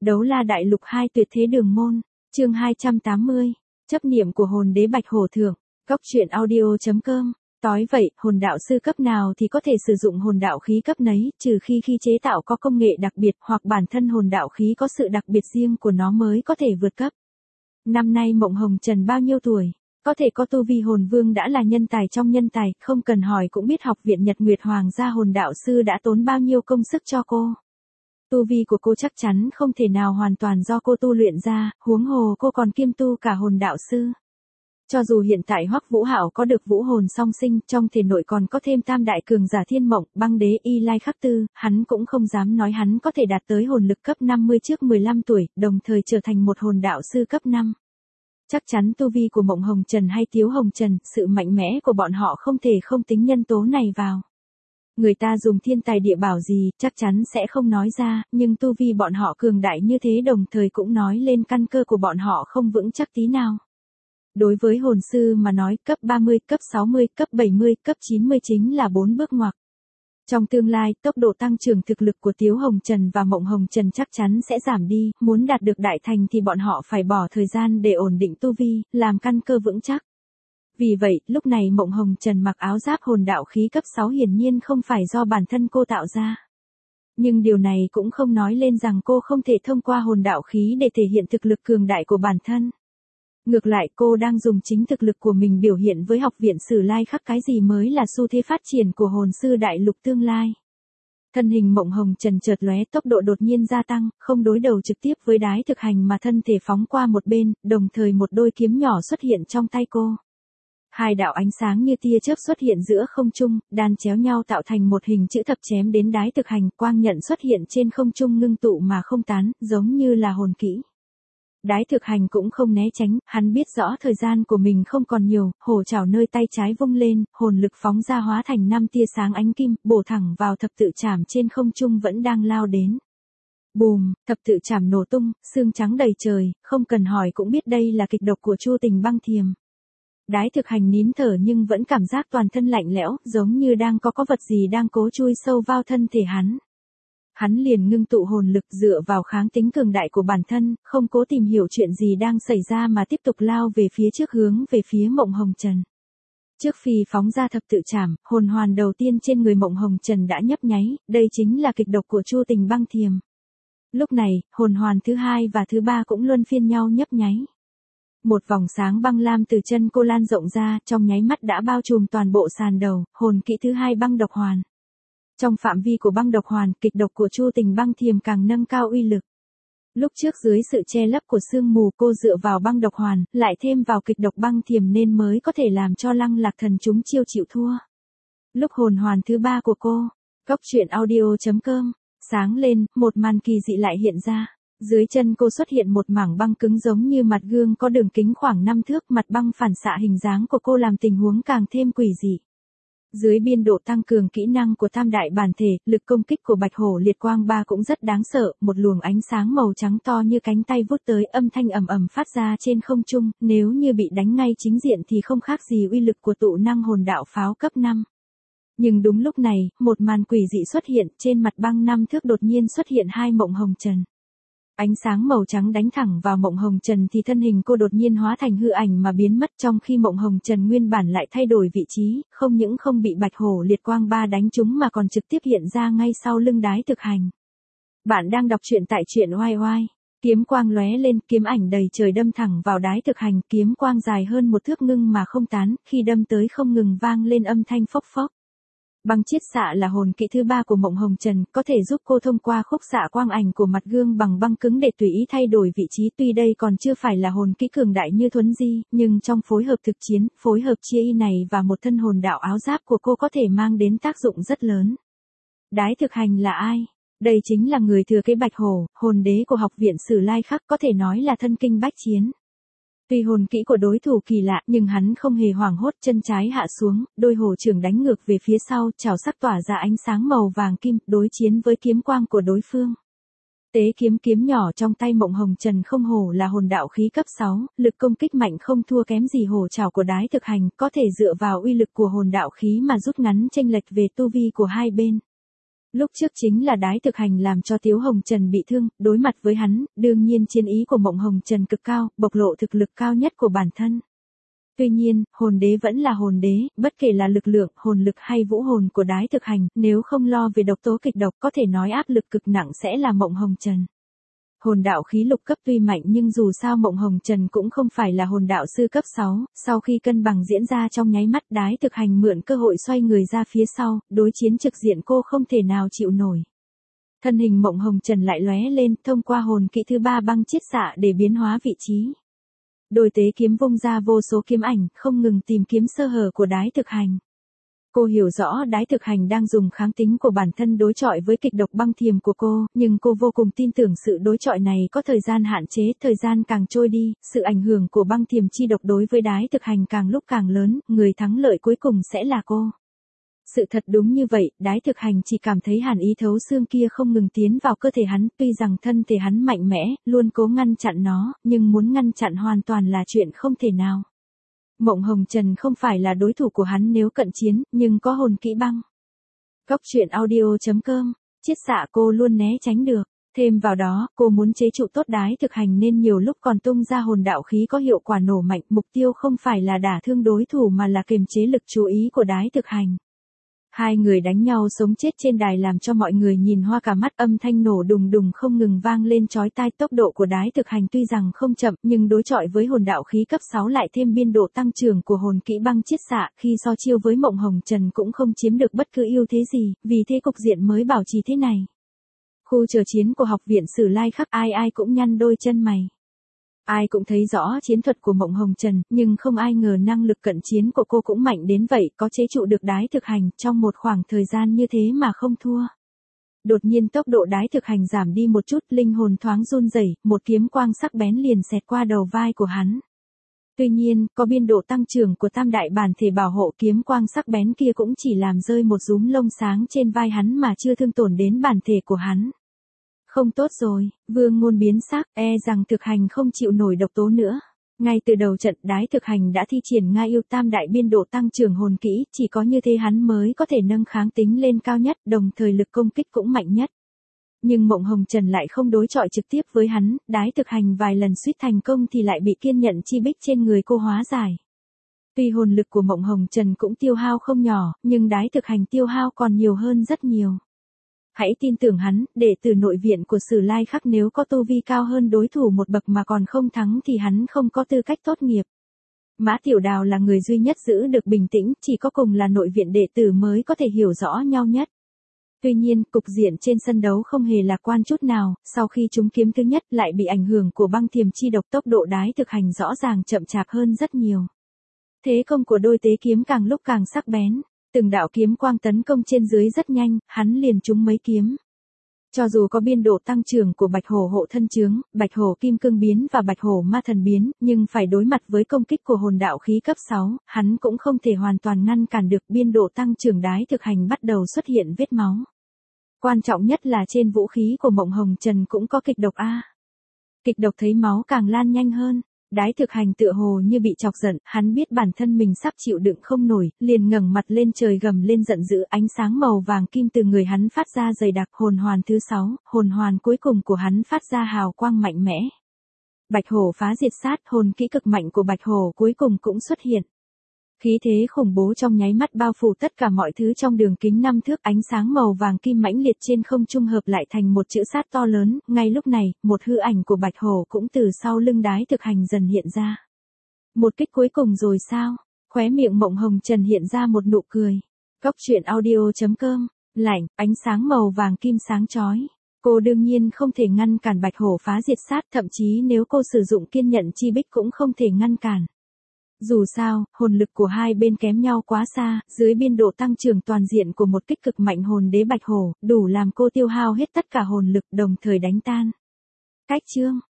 Đấu la đại lục 2 tuyệt thế đường môn, chương 280, chấp niệm của hồn đế Bạch Hổ Thượng, góc truyện audio.com. Tối vậy, hồn đạo sư cấp nào thì có thể sử dụng hồn đạo khí cấp nấy, trừ khi chế tạo có công nghệ đặc biệt hoặc bản thân hồn đạo khí có sự đặc biệt riêng của nó mới có thể vượt cấp. Năm nay Mộng Hồng Trần bao nhiêu tuổi? Có thể có tu vi hồn vương đã là nhân tài trong nhân tài, không cần hỏi cũng biết học viện Nhật Nguyệt Hoàng gia hồn đạo sư đã tốn bao nhiêu công sức cho cô. Tu vi của cô chắc chắn không thể nào hoàn toàn do cô tu luyện ra, huống hồ cô còn kiêm tu cả hồn đạo sư. Cho dù hiện tại Hoắc Vũ Hạo có được vũ hồn song sinh, trong thể nội còn có thêm tam đại cường giả Thiên Mộng, Băng Đế, Y Lai Khắc Tư, hắn cũng không dám nói hắn có thể đạt tới hồn lực cấp 50 trước 15 tuổi, đồng thời trở thành một hồn đạo sư cấp 5. Chắc chắn tu vi của Mộng Hồng Trần hay Tiếu Hồng Trần, sự mạnh mẽ của bọn họ không thể không tính nhân tố này vào. Người ta dùng thiên tài địa bảo gì, chắc chắn sẽ không nói ra, nhưng tu vi bọn họ cường đại như thế đồng thời cũng nói lên căn cơ của bọn họ không vững chắc tí nào. Đối với hồn sư mà nói, cấp 30, cấp 60, cấp 70, cấp 90 chính là 4 bước ngoặt. Trong tương lai, tốc độ tăng trưởng thực lực của Tiếu Hồng Trần và Mộng Hồng Trần chắc chắn sẽ giảm đi, muốn đạt được đại thành thì bọn họ phải bỏ thời gian để ổn định tu vi, làm căn cơ vững chắc. Vì vậy, lúc này Mộng Hồng Trần mặc áo giáp hồn đạo khí cấp 6 hiển nhiên không phải do bản thân cô tạo ra. Nhưng điều này cũng không nói lên rằng cô không thể thông qua hồn đạo khí để thể hiện thực lực cường đại của bản thân. Ngược lại cô đang dùng chính thực lực của mình biểu hiện với học viện Sử Lai Khắc cái gì mới là xu thế phát triển của hồn sư đại lục tương lai. Thân hình Mộng Hồng Trần chợt lóe, tốc độ đột nhiên gia tăng, không đối đầu trực tiếp với đái thực hành mà thân thể phóng qua một bên, đồng thời một đôi kiếm nhỏ xuất hiện trong tay cô. Hai đạo ánh sáng như tia chớp xuất hiện giữa không trung, đan chéo nhau tạo thành một hình chữ thập chém đến đái thực hành, quang nhận xuất hiện trên không trung ngưng tụ mà không tán, giống như là hồn kỹ. Đái thực hành cũng không né tránh, hắn biết rõ thời gian của mình không còn nhiều, hổ chảo nơi tay trái vung lên, hồn lực phóng ra hóa thành 5 tia sáng ánh kim, bổ thẳng vào thập tự trảm trên không trung vẫn đang lao đến. Bùm, thập tự trảm nổ tung, xương trắng đầy trời, không cần hỏi cũng biết đây là kịch độc của Chu Tình Băng Thiềm. Đái thực hành nín thở nhưng vẫn cảm giác toàn thân lạnh lẽo, giống như đang có vật gì đang cố chui sâu vào thân thể hắn. Hắn liền ngưng tụ hồn lực dựa vào kháng tính cường đại của bản thân, không cố tìm hiểu chuyện gì đang xảy ra mà tiếp tục lao về phía trước hướng về phía Mộng Hồng Trần. Trước khi phóng ra thập tự trảm, hồn hoàn đầu tiên trên người Mộng Hồng Trần đã nhấp nháy, đây chính là kịch độc của Chu Tình Băng Thiềm. Lúc này, hồn hoàn thứ hai và thứ ba cũng luân phiên nhau nhấp nháy. Một vòng sáng băng lam từ chân cô lan rộng ra, trong nháy mắt đã bao trùm toàn bộ sàn đầu, hồn kỹ thứ hai băng độc hoàn. Trong phạm vi của băng độc hoàn, kịch độc của Chu Tình Băng Thiềm càng nâng cao uy lực. Lúc trước dưới sự che lấp của sương mù cô dựa vào băng độc hoàn, lại thêm vào kịch độc băng thiềm nên mới có thể làm cho Lăng Lạc Thần chúng chiêu chịu thua. Lúc hồn hoàn thứ ba của cô, góc truyện audio.com, sáng lên, một màn kỳ dị lại hiện ra. Dưới chân cô xuất hiện một mảng băng cứng giống như mặt gương có đường kính khoảng 5 thước, mặt băng phản xạ hình dáng của cô làm tình huống càng thêm quỷ dị. Dưới biên độ tăng cường kỹ năng của tam đại bản thể, lực công kích của Bạch Hổ Liệt Quang Ba cũng rất đáng sợ, một luồng ánh sáng màu trắng to như cánh tay vút tới, âm thanh ầm ầm phát ra trên không trung, nếu như bị đánh ngay chính diện thì không khác gì uy lực của tụ năng hồn đạo pháo cấp 5. Nhưng đúng lúc này, một màn quỷ dị xuất hiện, trên mặt băng 5 thước đột nhiên xuất hiện hai Mộng Hồng Trần. Ánh sáng màu trắng đánh thẳng vào Mộng Hồng Trần thì thân hình cô đột nhiên hóa thành hư ảnh mà biến mất, trong khi Mộng Hồng Trần nguyên bản lại thay đổi vị trí, không những không bị Bạch Hổ Liệt Quang Ba đánh trúng mà còn trực tiếp hiện ra ngay sau lưng đái thực hành. Bạn đang đọc truyện tại truyện oai oai. Kiếm quang lóe lên, kiếm ảnh đầy trời đâm thẳng vào đái thực hành, kiếm quang dài hơn 1 thước ngưng mà không tán, khi đâm tới không ngừng vang lên âm thanh phốc phốc. Băng chiết xạ là hồn kỹ thứ ba của Mộng Hồng Trần, có thể giúp cô thông qua khúc xạ quang ảnh của mặt gương bằng băng cứng để tùy ý thay đổi vị trí. Tuy đây còn chưa phải là hồn kỹ cường đại như Thuấn Di, nhưng trong phối hợp thực chiến, phối hợp chia y này và một thân hồn đạo áo giáp của cô có thể mang đến tác dụng rất lớn. Đái thực hành là ai? Đây chính là người thừa kế Bạch Hổ, hồn đế của học viện Sử Lai Khắc, có thể nói là thân kinh bách chiến. Tuy hồn kỹ của đối thủ kỳ lạ, nhưng hắn không hề hoảng hốt, chân trái hạ xuống, đôi hổ trưởng đánh ngược về phía sau, chảo sắc tỏa ra ánh sáng màu vàng kim, đối chiến với kiếm quang của đối phương. Tế kiếm nhỏ trong tay Mộng Hồng Trần không hổ là hồn đạo khí cấp 6, lực công kích mạnh không thua kém gì hổ chảo của đái thực hành, có thể dựa vào uy lực của hồn đạo khí mà rút ngắn chênh lệch về tu vi của hai bên. Lúc trước chính là Đái Thực Hành làm cho Tiếu Hồng Trần bị thương, đối mặt với hắn, đương nhiên chiến ý của Mộng Hồng Trần cực cao, bộc lộ thực lực cao nhất của bản thân. Tuy nhiên, hồn đế vẫn là hồn đế, bất kể là lực lượng, hồn lực hay vũ hồn của Đái Thực Hành, nếu không lo về độc tố kịch độc có thể nói áp lực cực nặng sẽ là Mộng Hồng Trần. Hồn đạo khí lục cấp tuy mạnh nhưng dù sao Mộng Hồng Trần cũng không phải là hồn đạo sư cấp 6, sau khi cân bằng diễn ra trong nháy mắt Đái Thực Hành mượn cơ hội xoay người ra phía sau, đối chiến trực diện cô không thể nào chịu nổi. Thân hình Mộng Hồng Trần lại lóe lên thông qua hồn kỹ thứ 3 băng chiết xạ để biến hóa vị trí. Đôi tế kiếm vung ra vô số kiếm ảnh, không ngừng tìm kiếm sơ hở của Đái Thực Hành. Cô hiểu rõ Đái Thực Hành đang dùng kháng tính của bản thân đối chọi với kịch độc băng thiềm của cô, nhưng cô vô cùng tin tưởng sự đối chọi này có thời gian hạn chế, thời gian càng trôi đi, sự ảnh hưởng của băng thiềm chi độc đối với Đái Thực Hành càng lúc càng lớn, người thắng lợi cuối cùng sẽ là cô. Sự thật đúng như vậy, Đái Thực Hành chỉ cảm thấy hàn ý thấu xương kia không ngừng tiến vào cơ thể hắn, tuy rằng thân thể hắn mạnh mẽ, luôn cố ngăn chặn nó, nhưng muốn ngăn chặn hoàn toàn là chuyện không thể nào. Mộng Hồng Trần không phải là đối thủ của hắn nếu cận chiến, nhưng có hồn kỹ băng. Góc truyện audio.com, chiết xạ cô luôn né tránh được. Thêm vào đó, cô muốn chế trụ tốt Đái Thực Hành nên nhiều lúc còn tung ra hồn đạo khí có hiệu quả nổ mạnh, mục tiêu không phải là đả thương đối thủ mà là kiềm chế lực chú ý của Đái Thực Hành. Hai người đánh nhau sống chết trên đài làm cho mọi người nhìn hoa cả mắt, âm thanh nổ đùng đùng không ngừng vang lên chói tai. Tốc độ của Đái Thực Hành tuy rằng không chậm nhưng đối chọi với hồn đạo khí cấp 6 lại thêm biên độ tăng trưởng của hồn kỹ băng chiết xạ, khi so chiêu với Mộng Hồng Trần cũng không chiếm được bất cứ ưu thế gì, vì thế cục diện mới bảo trì thế này. Khu chờ chiến của học viện Sử Lai Khắc ai ai cũng nhăn đôi chân mày. Ai cũng thấy rõ chiến thuật của Mộng Hồng Trần, nhưng không ai ngờ năng lực cận chiến của cô cũng mạnh đến vậy, có chế trụ được Đái Thực Hành trong một khoảng thời gian như thế mà không thua. Đột nhiên tốc độ Đái Thực Hành giảm đi một chút, linh hồn thoáng run rẩy, một kiếm quang sắc bén liền xẹt qua đầu vai của hắn. Tuy nhiên, có biên độ tăng trưởng của tam đại bản thể bảo hộ, kiếm quang sắc bén kia cũng chỉ làm rơi một dúm lông sáng trên vai hắn mà chưa thương tổn đến bản thể của hắn. Không tốt rồi, Vương Ngôn biến sắc, e rằng Thực Hành không chịu nổi độc tố nữa. Ngay từ đầu trận Đái Thực Hành đã thi triển Nga Yêu Tam đại biên độ tăng trưởng hồn kỹ, chỉ có như thế hắn mới có thể nâng kháng tính lên cao nhất, đồng thời lực công kích cũng mạnh nhất. Nhưng Mộng Hồng Trần lại không đối chọi trực tiếp với hắn, Đái Thực Hành vài lần suýt thành công thì lại bị kiên nhận chi bích trên người cô hóa giải. Tuy hồn lực của Mộng Hồng Trần cũng tiêu hao không nhỏ, nhưng Đái Thực Hành tiêu hao còn nhiều hơn rất nhiều. Hãy tin tưởng hắn, đệ tử nội viện của Sử Lai Khắc nếu có tu vi cao hơn đối thủ một bậc mà còn không thắng thì hắn không có tư cách tốt nghiệp. Mã Tiểu Đào là người duy nhất giữ được bình tĩnh, chỉ có cùng là nội viện đệ tử mới có thể hiểu rõ nhau nhất. Tuy nhiên, cục diện trên sân đấu không hề lạc quan chút nào, sau khi trúng kiếm thứ nhất lại bị ảnh hưởng của băng thiềm chi độc, tốc độ Đái Thực Hành rõ ràng chậm chạp hơn rất nhiều. Thế công của đôi tế kiếm càng lúc càng sắc bén. Từng đạo kiếm quang tấn công trên dưới rất nhanh, hắn liền trúng mấy kiếm. Cho dù có biên độ tăng trưởng của Bạch Hổ hộ thân chướng, Bạch Hổ kim cương biến và Bạch Hổ ma thần biến, nhưng phải đối mặt với công kích của hồn đạo khí cấp 6, hắn cũng không thể hoàn toàn ngăn cản được. Biên độ tăng trưởng Đái Thực Hành bắt đầu xuất hiện vết máu. Quan trọng nhất là trên vũ khí của Mộng Hồng Trần cũng có kịch độc A. Kịch độc thấy máu càng lan nhanh hơn. Đái Thực Hành tựa hồ như bị chọc giận, hắn biết bản thân mình sắp chịu đựng không nổi, liền ngẩng mặt lên trời gầm lên giận dữ, ánh sáng màu vàng kim từ người hắn phát ra dày đặc, hồn hoàn thứ 6, hồn hoàn cuối cùng của hắn phát ra hào quang mạnh mẽ. Bạch Hổ phá diệt sát, hồn kỹ cực mạnh của Bạch Hổ cuối cùng cũng xuất hiện. Khí thế khủng bố trong nháy mắt bao phủ tất cả mọi thứ trong đường kính 5 thước, ánh sáng màu vàng kim mãnh liệt trên không trung hợp lại thành một chữ sát to lớn, ngay lúc này, một hư ảnh của Bạch Hổ cũng từ sau lưng Đái Thực Hành dần hiện ra. Một kích cuối cùng rồi sao? Khóe miệng Mộng Hồng Trần hiện ra một nụ cười. Góc truyện audio.com, lạnh, ánh sáng màu vàng kim sáng chói. Cô đương nhiên không thể ngăn cản Bạch Hổ phá diệt sát, thậm chí nếu cô sử dụng kiên nhận chi bích cũng không thể ngăn cản. Dù sao, hồn lực của hai bên kém nhau quá xa, dưới biên độ tăng trưởng toàn diện của một kích cực mạnh hồn đế Bạch Hổ, đủ làm cô tiêu hao hết tất cả hồn lực đồng thời đánh tan. Cách chương